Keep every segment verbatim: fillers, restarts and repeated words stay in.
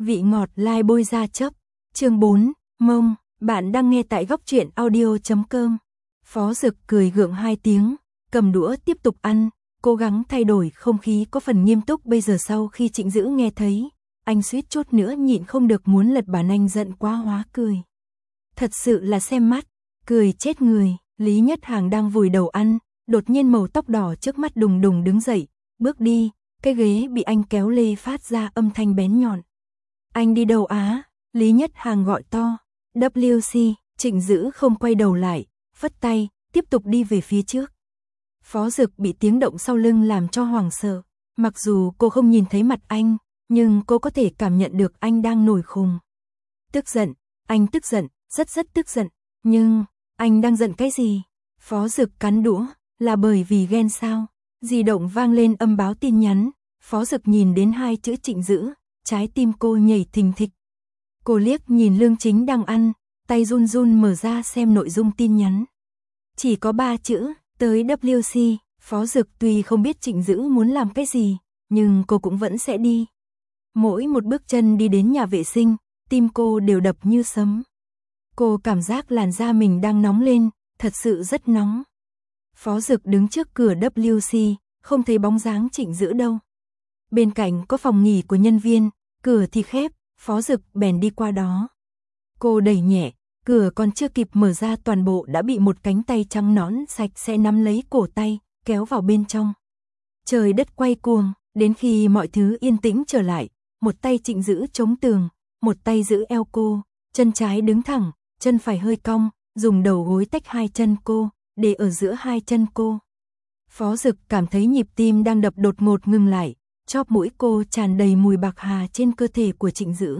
Vị ngọt lai bôi ra chấp. Chương bốn, mông, bạn đang nghe tại góc truyện audio chấm com. Phó Dực cười gượng hai tiếng, cầm đũa tiếp tục ăn, cố gắng thay đổi không khí có phần nghiêm túc. Bây giờ sau khi Trịnh Dữ nghe thấy, anh suýt chút nữa nhịn không được muốn lật bàn, anh giận quá hóa cười. Thật sự là xem mắt, cười chết người. Lý Nhất Hàng đang vùi đầu ăn, đột nhiên màu tóc đỏ trước mắt đùng đùng đứng dậy, bước đi, cái ghế bị anh kéo lê phát ra âm thanh bén nhọn. Anh đi đâu á? Lý Nhất Hàng gọi to. W C, Trịnh Dữ không quay đầu lại, phất tay, tiếp tục đi về phía trước. Phó Dực bị tiếng động sau lưng làm cho hoảng sợ. Mặc dù cô không nhìn thấy mặt anh, nhưng cô có thể cảm nhận được anh đang nổi khùng. Tức giận, anh tức giận, rất rất tức giận. Nhưng, anh đang giận cái gì? Phó Dực cắn đũa, là bởi vì ghen sao? Di động vang lên âm báo tin nhắn. Phó Dực nhìn đến hai chữ Trịnh Dữ, trái tim cô nhảy thình thịch. Cô liếc nhìn Lương Chính đang ăn, tay run run mở ra xem nội dung tin nhắn. Chỉ có ba chữ, tới W C. Phó Dực tuy không biết Trịnh Dữ muốn làm cái gì, nhưng cô cũng vẫn sẽ đi. Mỗi một bước chân đi đến nhà vệ sinh, tim cô đều đập như sấm. Cô cảm giác làn da mình đang nóng lên, thật sự rất nóng. Phó Dực đứng trước cửa W C, không thấy bóng dáng Trịnh Dữ đâu. Bên cạnh có phòng nghỉ của nhân viên, cửa thì khép, Phó Dực bèn đi qua đó. Cô đẩy nhẹ, cửa còn chưa kịp mở ra toàn bộ đã bị một cánh tay trắng nõn sạch sẽ nắm lấy cổ tay, kéo vào bên trong. Trời đất quay cuồng, đến khi mọi thứ yên tĩnh trở lại, một tay Trịnh Dữ chống tường, một tay giữ eo cô, chân trái đứng thẳng, chân phải hơi cong, dùng đầu gối tách hai chân cô, để ở giữa hai chân cô. Phó Dực cảm thấy nhịp tim đang đập đột ngột ngừng lại, chóp mũi cô tràn đầy mùi bạc hà trên cơ thể của Trịnh Dữ.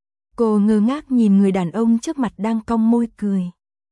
Cô ngơ ngác nhìn người đàn ông trước mặt đang cong môi cười.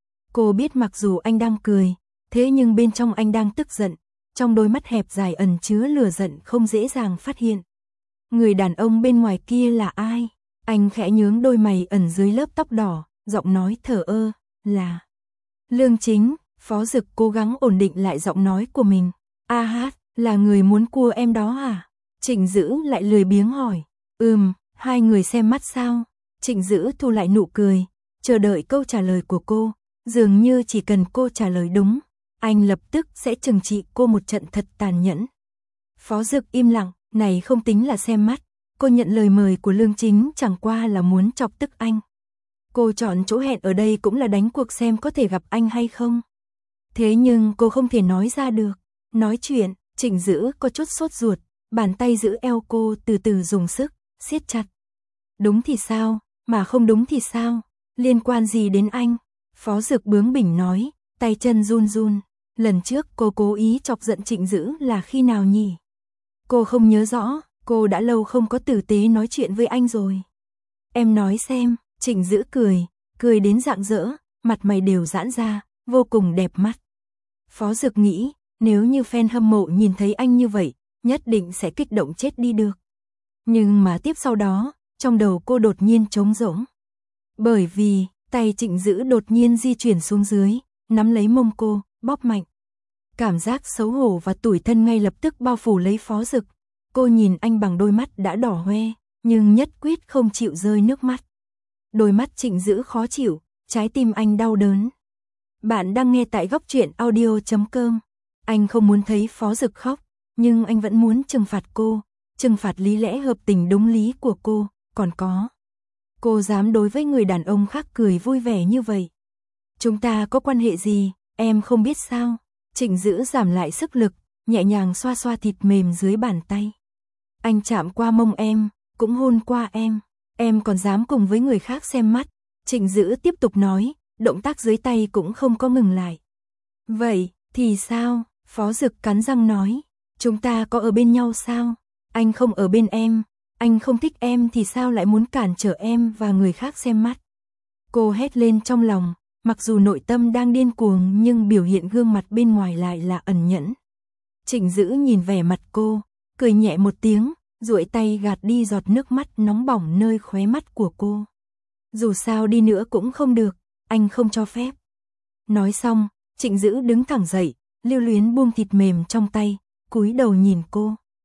Cô biết mặc dù anh đang cười, thế nhưng bên trong anh đang tức giận, trong đôi mắt hẹp dài ẩn chứa lửa giận không dễ dàng phát hiện. Người đàn ông bên ngoài kia là ai? Anh khẽ nhướng đôi mày ẩn dưới lớp tóc đỏ, giọng nói thờ ơ, là Lương Chính. Phó Dực cố gắng ổn định lại giọng nói của mình. A hát, là người muốn cua em đó à? Trịnh Dữ lại lười biếng hỏi. Ừm, hai người xem mắt sao? Trịnh Dữ thu lại nụ cười, chờ đợi câu trả lời của cô. Dường như chỉ cần cô trả lời đúng, anh lập tức sẽ trừng trị cô một trận thật tàn nhẫn. Phó Dực im lặng, này không tính là xem mắt. Cô nhận lời mời của Lương Chính chẳng qua là muốn chọc tức anh. Cô chọn chỗ hẹn ở đây cũng là đánh cuộc xem có thể gặp anh hay không. Thế nhưng cô không thể nói ra được. Nói chuyện, Trịnh Dữ có chút sốt ruột, bàn tay giữ eo cô từ từ dùng sức, siết chặt. Đúng thì sao, mà không đúng thì sao, liên quan gì đến anh? Phó Dực bướng bỉnh nói, tay chân run run. Lần trước cô cố ý chọc giận Trịnh Dữ là khi nào nhỉ? Cô không nhớ rõ, cô đã lâu không có tử tế nói chuyện với anh rồi. Em nói xem, Trịnh Dữ cười, cười đến rạng rỡ, mặt mày đều giãn ra, vô cùng đẹp mắt. Phó Dực nghĩ, nếu như fan hâm mộ nhìn thấy anh như vậy, nhất định sẽ kích động chết đi được. Nhưng mà tiếp sau đó, trong đầu cô đột nhiên trống rỗng. Bởi vì, tay Trịnh Dữ đột nhiên di chuyển xuống dưới, nắm lấy mông cô, bóp mạnh. Cảm giác xấu hổ và tủi thân ngay lập tức bao phủ lấy Phó Dực. Cô nhìn anh bằng đôi mắt đã đỏ hoe, nhưng nhất quyết không chịu rơi nước mắt. Đôi mắt Trịnh Dữ khó chịu, trái tim anh đau đớn. Bạn đang nghe tại góc truyện audio chấm com. Anh không muốn thấy Phó Dực khóc, nhưng anh vẫn muốn trừng phạt cô, trừng phạt lý lẽ hợp tình đúng lý của cô, còn có. Cô dám đối với người đàn ông khác cười vui vẻ như vậy. Chúng ta có quan hệ gì, em không biết sao? Trịnh Dữ giảm lại sức lực, nhẹ nhàng xoa xoa thịt mềm dưới bàn tay. Anh chạm qua mông em, cũng hôn qua em, em còn dám cùng với người khác xem mắt. Trịnh Dữ tiếp tục nói, động tác dưới tay cũng không có ngừng lại. Vậy, thì sao? Phó Dực cắn răng nói, chúng ta có ở bên nhau sao? Anh không ở bên em, anh không thích em thì sao lại muốn cản trở em và người khác xem mắt? Cô hét lên trong lòng, mặc dù nội tâm đang điên cuồng nhưng biểu hiện gương mặt bên ngoài lại là ẩn nhẫn. Trịnh Dữ nhìn vẻ mặt cô, cười nhẹ một tiếng, duỗi tay gạt đi giọt nước mắt nóng bỏng nơi khóe mắt của cô. Dù sao đi nữa cũng không được, anh không cho phép. Nói xong, Trịnh Dữ đứng thẳng dậy, lưu luyến buông thịt mềm trong tay, cúi đầu nhìn cô.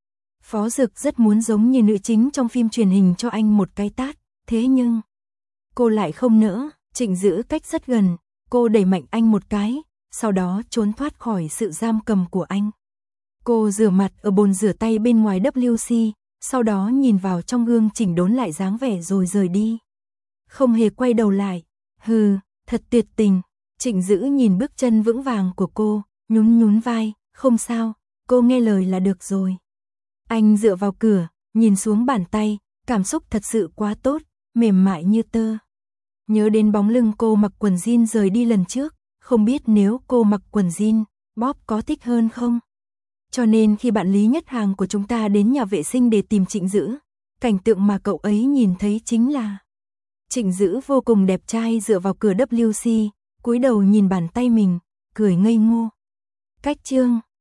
Phó Dực rất muốn giống như nữ chính trong phim truyền hình cho anh một cái tát, thế nhưng cô lại không nỡ. Trịnh Dữ cách rất gần, cô đẩy mạnh anh một cái, sau đó trốn thoát khỏi sự giam cầm của anh. Cô rửa mặt ở bồn rửa tay bên ngoài vê kép xê, sau đó nhìn vào trong gương chỉnh đốn lại dáng vẻ rồi rời đi. Không hề quay đầu lại. Hừ, thật tuyệt tình. Trịnh Dữ nhìn bước chân vững vàng của cô, nhún nhún vai, không sao, cô nghe lời là được rồi. Anh dựa vào cửa, nhìn xuống bàn tay, cảm xúc thật sự quá tốt, mềm mại như tơ. Nhớ đến bóng lưng cô mặc quần jean rời đi lần trước, không biết nếu cô mặc quần jean, Bob có thích hơn không? Cho nên khi bạn Lý Nhất Hàng của chúng ta đến nhà vệ sinh để tìm Trịnh Dữ, cảnh tượng mà cậu ấy nhìn thấy chính là Trịnh Dữ vô cùng đẹp trai dựa vào cửa vê kép xê, cúi đầu nhìn bàn tay mình, cười ngây ngô. Cách chương